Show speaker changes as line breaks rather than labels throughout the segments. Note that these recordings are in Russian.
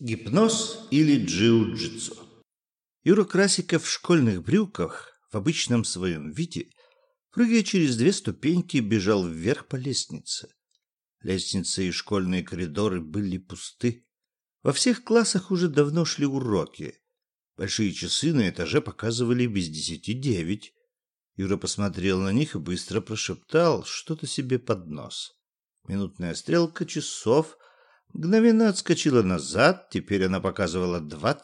Гипноз или джиу-джитсу. Юра Красиков в школьных брюках, в обычном своем виде, прыгая через 2 ступеньки, бежал вверх по лестнице. Лестница и школьные коридоры были пусты. Во всех классах уже давно шли уроки. Большие часы на этаже показывали без 10:09. Юра посмотрел на них и быстро прошептал что-то себе под нос. Минутная стрелка часов мгновенно отскочила назад, теперь она показывала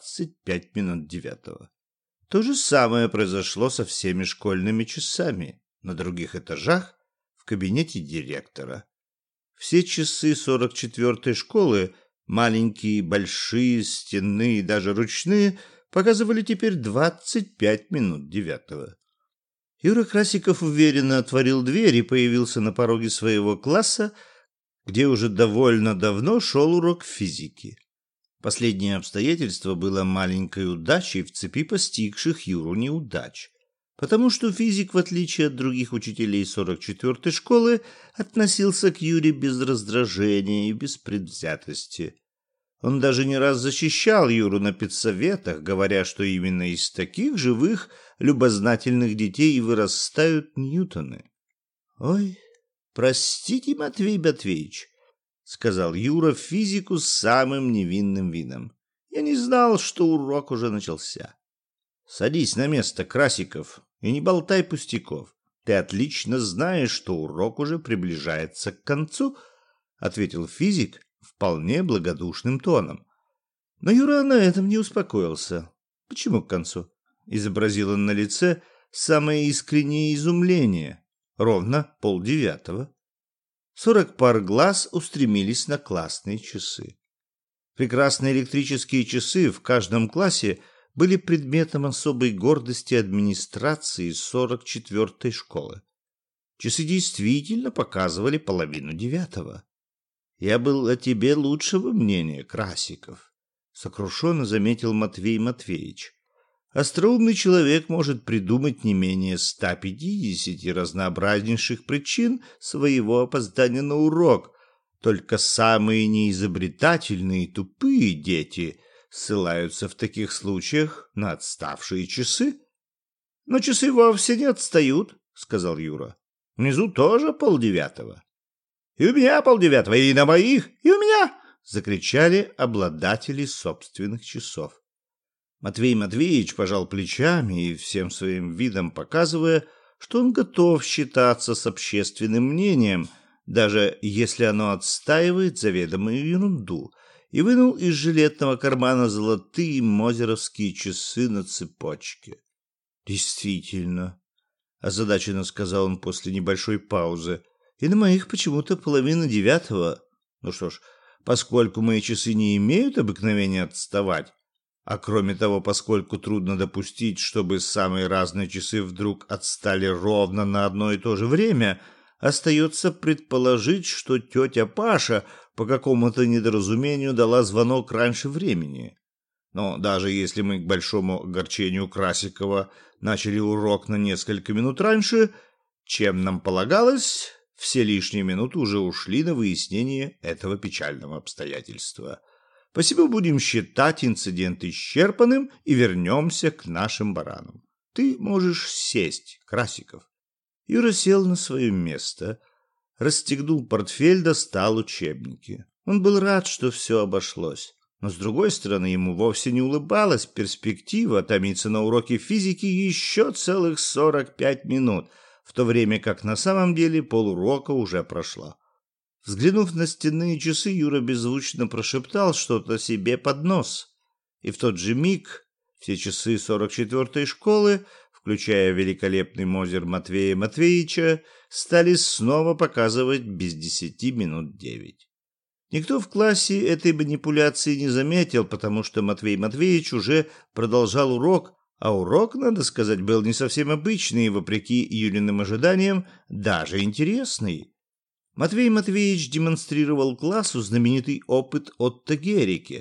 25 минут 9. То же самое произошло со всеми школьными часами на других этажах в кабинете директора. Все часы 44-й школы, маленькие, большие, стенные и даже ручные, показывали теперь 25 минут 9. Юра Красиков уверенно отворил дверь и появился на пороге своего класса, где уже довольно давно шел урок физики. Последнее обстоятельство было маленькой удачей в цепи постигших Юру неудач, потому что физик, в отличие от других учителей 44-й школы, относился к Юре без раздражения и без предвзятости. Он даже не раз защищал Юру на педсоветах, говоря, что именно из таких живых, любознательных детей и вырастают Ньютоны. «Ой, простите, Матвей Матвеевич», — сказал Юра физику с самым невинным видом. «Я не знал, что урок уже начался». «Садись на место, Красиков, и не болтай пустяков. Ты отлично знаешь, что урок уже приближается к концу», — ответил физик вполне благодушным тоном. Но Юра на этом не успокоился. «Почему к концу?» — изобразил он на лице самое искреннее изумление. «Ровно 8:30. 40 пар глаз устремились на классные часы. Прекрасные электрические часы в каждом классе были предметом особой гордости администрации 44-й школы. Часы действительно показывали 8:30. «Я был о тебе лучшего мнения, Красиков», — сокрушенно заметил Матвей Матвеевич. «Остроумный человек может придумать не менее 150 разнообразнейших причин своего опоздания на урок. Только самые неизобретательные и тупые дети ссылаются в таких случаях на отставшие часы». «Но часы вовсе не отстают», — сказал Юра. «Внизу тоже 8:30. «И у меня 8:30, и на моих, и у меня!» — закричали обладатели собственных часов. Матвей Матвеевич пожал плечами и всем своим видом показывая, что он готов считаться с общественным мнением, даже если оно отстаивает заведомую ерунду, и вынул из жилетного кармана золотые мозеровские часы на цепочке. «Действительно», — озадаченно сказал он после небольшой паузы, — «и на моих почему-то 8:30. Ну что ж, поскольку мои часы не имеют обыкновения отставать, а кроме того, поскольку трудно допустить, чтобы самые разные часы вдруг отстали ровно на одно и то же время, остается предположить, что тетя Паша по какому-то недоразумению дала звонок раньше времени. Но даже если мы, к большому огорчению Красикова, начали урок на несколько минут раньше, чем нам полагалось, все лишние минуты уже ушли на выяснение этого печального обстоятельства. Посему будем считать инцидент исчерпанным и вернемся к нашим баранам. Ты можешь сесть, Красиков». Юра сел на свое место, расстегнул портфель, достал учебники. Он был рад, что все обошлось. Но, с другой стороны, ему вовсе не улыбалась перспектива томиться на уроке физики еще целых 45 минут, в то время как на самом деле полурока уже прошло. Взглянув на стенные часы, Юра беззвучно прошептал что-то себе под нос. И в тот же миг все часы 44-й школы, включая великолепный мозер Матвея Матвеевича, стали снова показывать без 10 минут 9. Никто в классе этой манипуляции не заметил, потому что Матвей Матвеевич уже продолжал урок, а урок, надо сказать, был не совсем обычный и, вопреки Юлиным ожиданиям, даже интересный. Матвей Матвеевич демонстрировал классу знаменитый опыт Отто Геррике.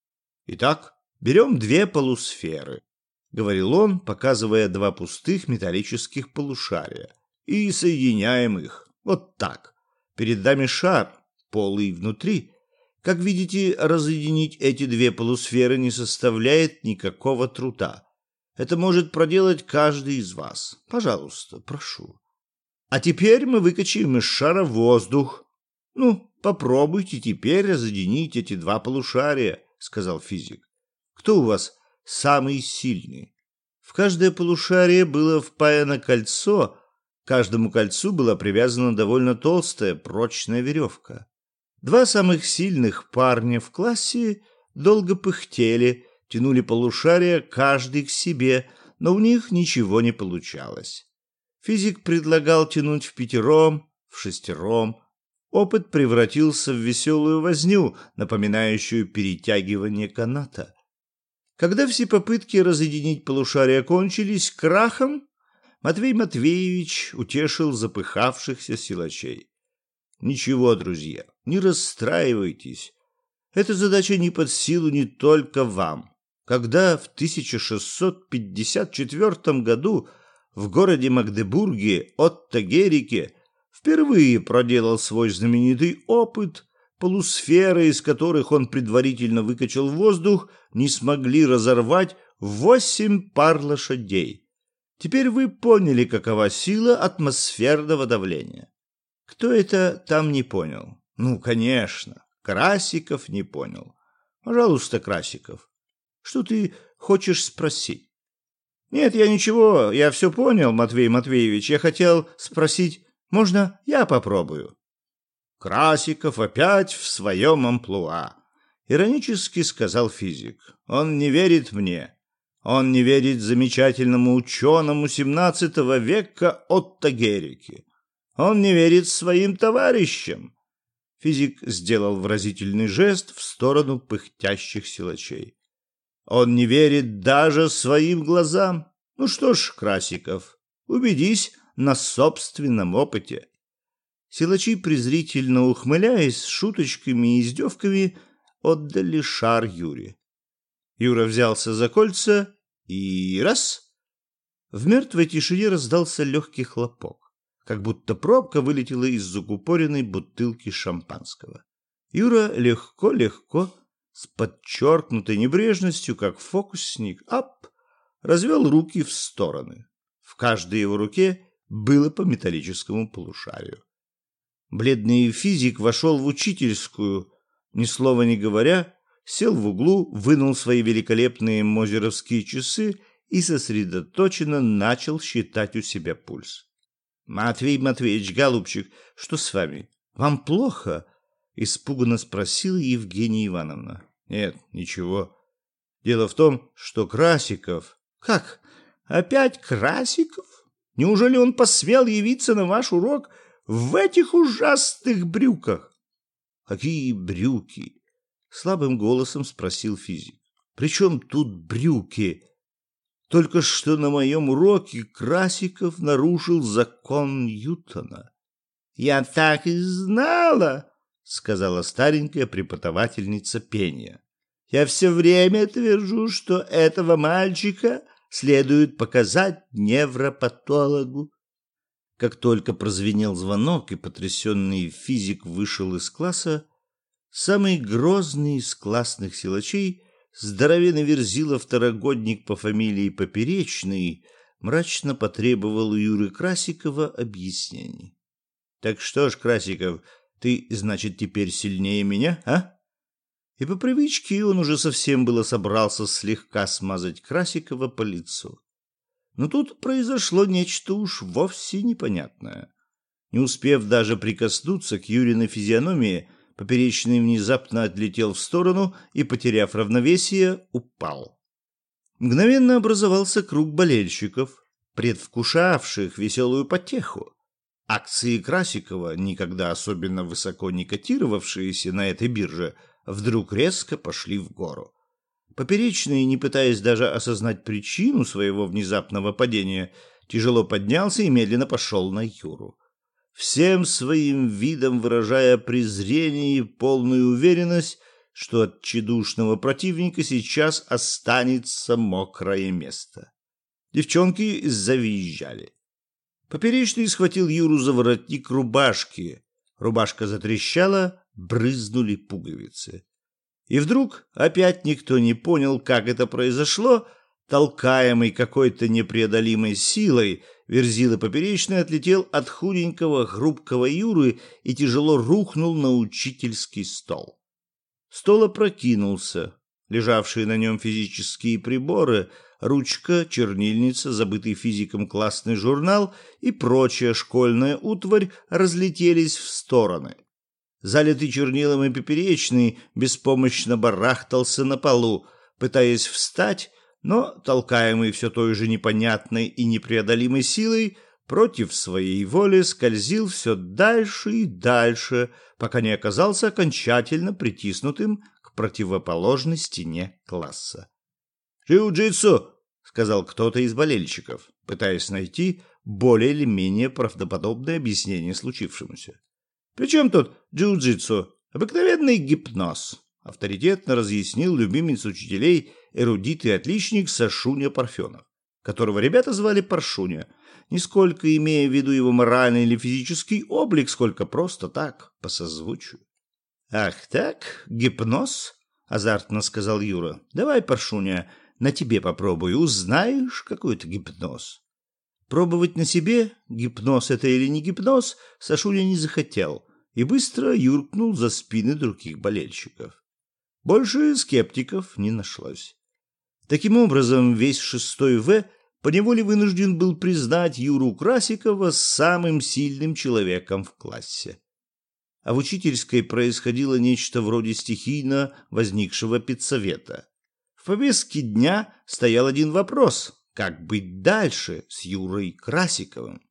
«Итак, берем 2 полусферы», — говорил он, показывая 2 пустых металлических полушария, «и соединяем их. Вот так. Перед нами шар, полый внутри. Как видите, разъединить эти две полусферы не составляет никакого труда. Это может проделать каждый из вас. Пожалуйста, прошу. А теперь мы выкачаем из шара воздух. Ну, попробуйте теперь разъединить эти два полушария, сказал физик. Кто у вас самый сильный? В каждое полушарие было впаяно кольцо, к каждому кольцу была привязана довольно толстая, прочная веревка. Два самых сильных парня в классе долго пыхтели, тянули полушария каждый к себе, но у них ничего не получалось. Физик предлагал тянуть впятером, в шестером. Опыт превратился в веселую возню, напоминающую перетягивание каната. Когда все попытки разъединить полушария кончились крахом, Матвей Матвеевич утешил запыхавшихся силачей. Ничего, друзья, не расстраивайтесь. Эта задача не под силу не только вам. Когда в 1654 году в городе Магдебурге Отто Герicke впервые проделал свой знаменитый опыт, полусферы, из которых он предварительно выкачал воздух, не смогли разорвать 8 пар лошадей. Теперь вы поняли, какова сила атмосферного давления. Кто это там не понял? Ну, конечно, Красиков не понял. Пожалуйста, Красиков, что ты хочешь спросить? Нет, я ничего, я все понял, Матвей Матвеевич. Я хотел спросить, можно я попробую? Красиков опять в своем амплуа. Иронически сказал физик. Он не верит мне. Он не верит замечательному ученому XVII века Отто Герicke. Он не верит своим товарищам. Физик сделал выразительный жест в сторону пыхтящих силачей. Он не верит даже своим глазам. Ну что ж, Красиков, убедись на собственном опыте. Силачи, презрительно ухмыляясь, с шуточками и издевками, отдали шар Юре. Юра взялся за кольца и раз! В мертвой тишине раздался легкий хлопок, как будто пробка вылетела из закупоренной бутылки шампанского. Юра легко-легко, с подчеркнутой небрежностью, как фокусник, развел руки в стороны. В каждой его руке было по металлическому полушарию. Бледный физик вошел в учительскую, ни слова не говоря, сел в углу, вынул свои великолепные мозеровские часы и сосредоточенно начал считать у себя пульс. «Матвей Матвеевич, голубчик, что с вами? Вам плохо?» — испуганно спросила Евгения Ивановна. «Нет, ничего. Дело в том, что Красиков...» «Как? Опять Красиков? Неужели он посмел явиться на ваш урок в этих ужасных брюках?» «Какие брюки?» — слабым голосом спросил физик. «При чем тут брюки? Только что на моем уроке Красиков нарушил закон Ньютона». «Я так и знала», — сказала старенькая преподавательница пения. «Я все время твержу, что этого мальчика следует показать невропатологу». Как только прозвенел звонок и потрясенный физик вышел из класса, самый грозный из классных силачей, здоровенный верзила второгодник по фамилии Поперечный, мрачно потребовал у Юры Красикова объяснений. «Так что ж, Красиков, ты, значит, теперь сильнее меня, а?» И по привычке он уже совсем было собрался слегка смазать Красикова по лицу. Но тут произошло нечто уж вовсе непонятное. Не успев даже прикоснуться к Юриной физиономии, Поперечный внезапно отлетел в сторону и, потеряв равновесие, упал. Мгновенно образовался круг болельщиков, предвкушавших веселую потеху. Акции Красикова, никогда особенно высоко не котировавшиеся на этой бирже, вдруг резко пошли в гору. Поперечный, не пытаясь даже осознать причину своего внезапного падения, тяжело поднялся и медленно пошел на Юру, всем своим видом выражая презрение и полную уверенность, что от тщедушного противника сейчас останется мокрое место. Девчонки завизжали. Поперечный схватил Юру за воротник рубашки. Рубашка затрещала, брызнули пуговицы. И вдруг опять никто не понял, как это произошло. Толкаемый какой-то непреодолимой силой, Верзила Поперечный отлетел от худенького хрупкого Юры и тяжело рухнул на учительский стол. Стол опрокинулся. Лежавшие на нем физические приборы, ручка, чернильница, забытый физиком классный журнал и прочая школьная утварь разлетелись в стороны. Залитый чернилом и Поперечный беспомощно барахтался на полу, пытаясь встать, но, толкаемый все той же непонятной и непреодолимой силой, против своей воли скользил все дальше и дальше, пока не оказался окончательно притиснутым к противоположной стене класса. «Джиу-джитсу!» — сказал кто-то из болельщиков, пытаясь найти более или менее правдоподобное объяснение случившемуся. «При чем тут джиу-джитсу? Обыкновенный гипноз», — авторитетно разъяснил любимец учителей, эрудит и отличник Сашуня Парфенов, которого ребята звали Паршуня, нисколько имея в виду его моральный или физический облик, сколько просто так, по созвучию. «Ах так, гипноз?» — азартно сказал Юра. «Давай, Паршуня, на тебе попробуй, узнаешь, какой это гипноз». Пробовать на себе, гипноз это или не гипноз, Сашуня не захотел и быстро юркнул за спины других болельщиков. Больше скептиков не нашлось. Таким образом, весь 6 В поневоле вынужден был признать Юру Красикова самым сильным человеком в классе. А в учительской происходило нечто вроде стихийно возникшего педсовета. В повестке дня стоял один вопрос: как быть дальше с Юрой Красиковым?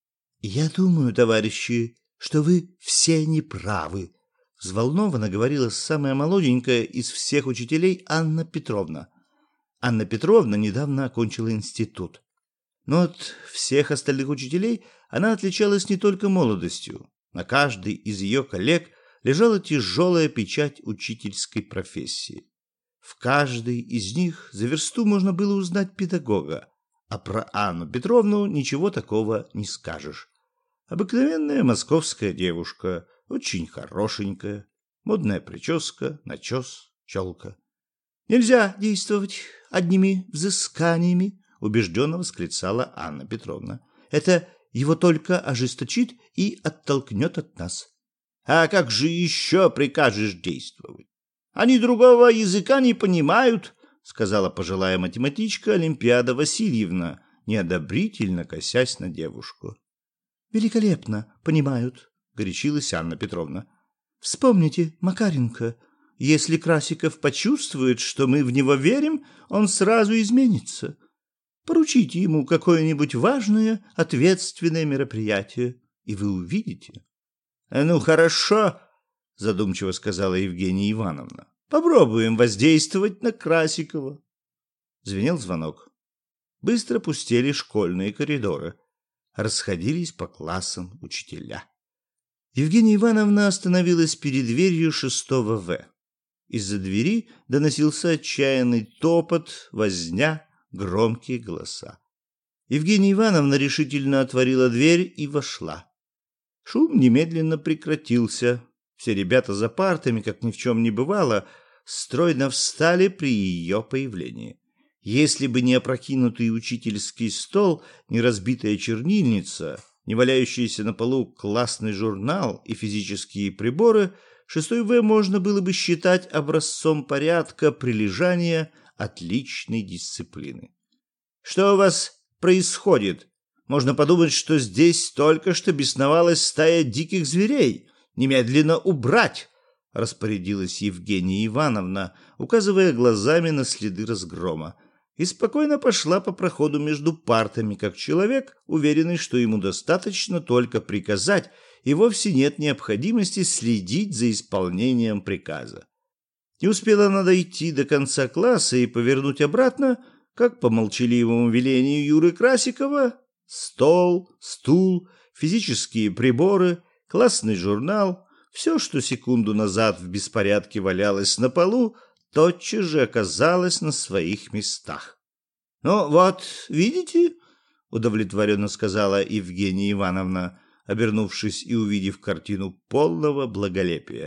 «Я думаю, товарищи, что вы все неправы», — взволнованно говорила самая молоденькая из всех учителей Анна Петровна. Анна Петровна недавно окончила институт. Но от всех остальных учителей она отличалась не только молодостью. На каждой из ее коллег лежала тяжелая печать учительской профессии. В каждой из них за версту можно было узнать педагога, а про Анну Петровну ничего такого не скажешь. Обыкновенная московская девушка, очень хорошенькая, модная прическа, начес, челка. «Нельзя действовать одними взысканиями», — убежденно восклицала Анна Петровна. «Это его только ожесточит и оттолкнет от нас». «А как же еще прикажешь действовать? Они другого языка не понимают», — сказала пожилая математичка Олимпиада Васильевна, неодобрительно косясь на девушку. «Великолепно понимают», — горячилась Анна Петровна. «Вспомните Макаренко. Если Красиков почувствует, что мы в него верим, он сразу изменится. Поручите ему какое-нибудь важное, ответственное мероприятие, и вы увидите». «Ну, хорошо», — задумчиво сказала Евгения Ивановна. «Попробуем воздействовать на Красикова». Звенел звонок. Быстро пустели школьные коридоры. Расходились по классам учителя. Евгения Ивановна остановилась перед дверью 6 В. Из-за двери доносился отчаянный топот, возня, громкие голоса. Евгения Ивановна решительно отворила дверь и вошла. Шум немедленно прекратился. Все ребята за партами, как ни в чем не бывало, стройно встали при ее появлении. Если бы не опрокинутый учительский стол, не разбитая чернильница, не валяющийся на полу классный журнал и физические приборы, 6 В можно было бы считать образцом порядка, прилежания, отличной дисциплины. «Что у вас происходит? Можно подумать, что здесь только что бесновалась стая диких зверей. Немедленно убрать!» — распорядилась Евгения Ивановна, указывая глазами на следы разгрома, и спокойно пошла по проходу между партами, как человек, уверенный, что ему достаточно только приказать, и вовсе нет необходимости следить за исполнением приказа. Не успела она дойти до конца класса и повернуть обратно, как по молчаливому велению Юры Красикова стол, стул, физические приборы, классный журнал, все, что секунду назад в беспорядке валялось на полу, тотчас же оказалось на своих местах. «Ну вот, видите?» — удовлетворенно сказала Евгения Ивановна, обернувшись и увидев картину полного благолепия.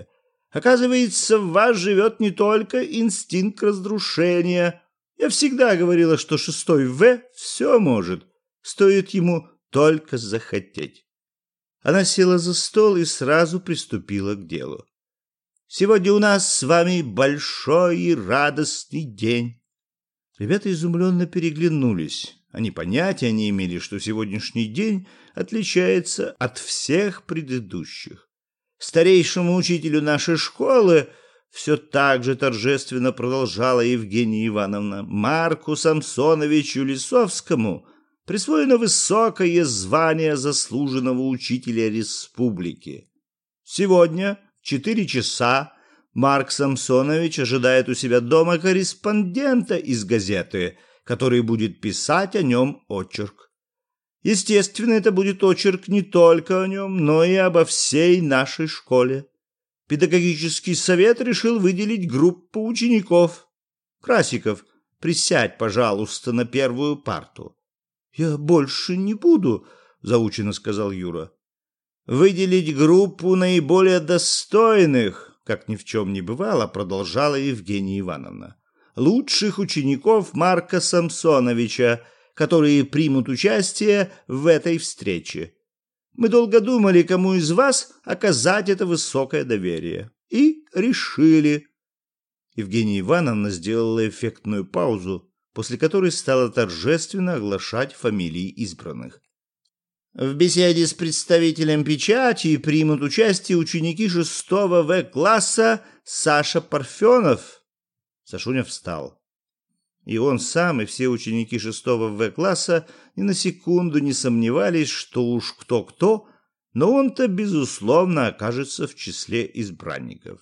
Оказывается, в вас живет не только инстинкт разрушения. Я всегда говорила, что 6 В все может, стоит ему только захотеть». Она села за стол и сразу приступила к делу. «Сегодня у нас с вами большой и радостный день». Ребята изумленно переглянулись. Они понятия не имели, что сегодняшний день отличается от всех предыдущих. Старейшему учителю нашей школы, все так же торжественно продолжала Евгения Ивановна, Марку Самсоновичу Лисовскому присвоено высокое звание заслуженного учителя республики. Сегодня в 4 часа Марк Самсонович ожидает у себя дома корреспондента из газеты, который будет писать о нем очерк. Естественно, это будет очерк не только о нем, но и обо всей нашей школе. Педагогический совет решил выделить группу учеников. Красиков, присядь, пожалуйста, на первую парту. «Я больше не буду», — заучено сказал Юра. «Выделить группу наиболее достойных», как ни в чем не бывало, продолжала Евгения Ивановна, «лучших учеников Марка Самсоновича, которые примут участие в этой встрече. Мы долго думали, кому из вас оказать это высокое доверие. И решили». Евгения Ивановна сделала эффектную паузу, после которой стала торжественно оглашать фамилии избранных. «В беседе с представителем печати примут участие ученики 6 В класса Саша Парфенов». Сашуня встал. И он сам, и все ученики 6 В класса ни на секунду не сомневались, что уж кто-кто, но он-то, безусловно, окажется в числе избранников.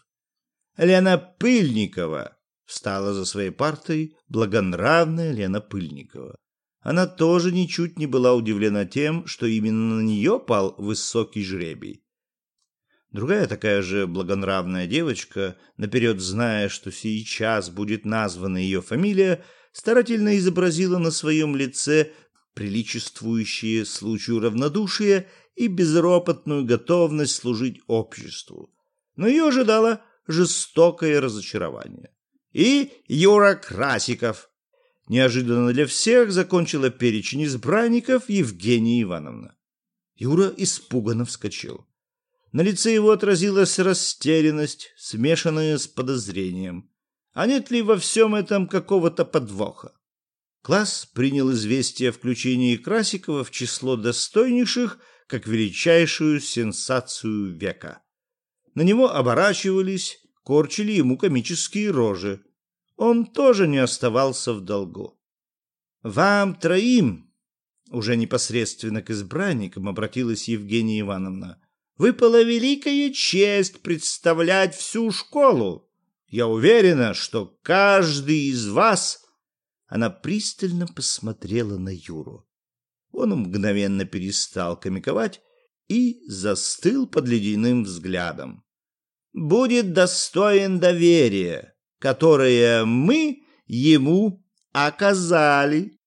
Лена Пыльникова встала за своей партой, благонравная Лена Пыльникова. Она тоже ничуть не была удивлена тем, что именно на нее пал высокий жребий. Другая такая же благонравная девочка, наперед зная, что сейчас будет названа ее фамилия, старательно изобразила на своем лице приличествующее случаю равнодушие и безропотную готовность служить обществу. Но ее ожидало жестокое разочарование. И Юра Красиков. Неожиданно для всех закончила перечень избранников Евгения Ивановна. Юра испуганно вскочил. На лице его отразилась растерянность, смешанная с подозрением. А нет ли во всем этом какого-то подвоха? Класс принял известие о включении Красикова в число достойнейших как величайшую сенсацию века. На него оборачивались, корчили ему комические рожи. Он тоже не оставался в долгу. «Вам троим», уже непосредственно к избранникам обратилась Евгения Ивановна, «выпала великая честь представлять всю школу. Я уверена, что каждый из вас...» Она пристально посмотрела на Юру. Он мгновенно перестал комиковать и застыл под ледяным взглядом. «Будет достоин доверия, которое мы ему оказали».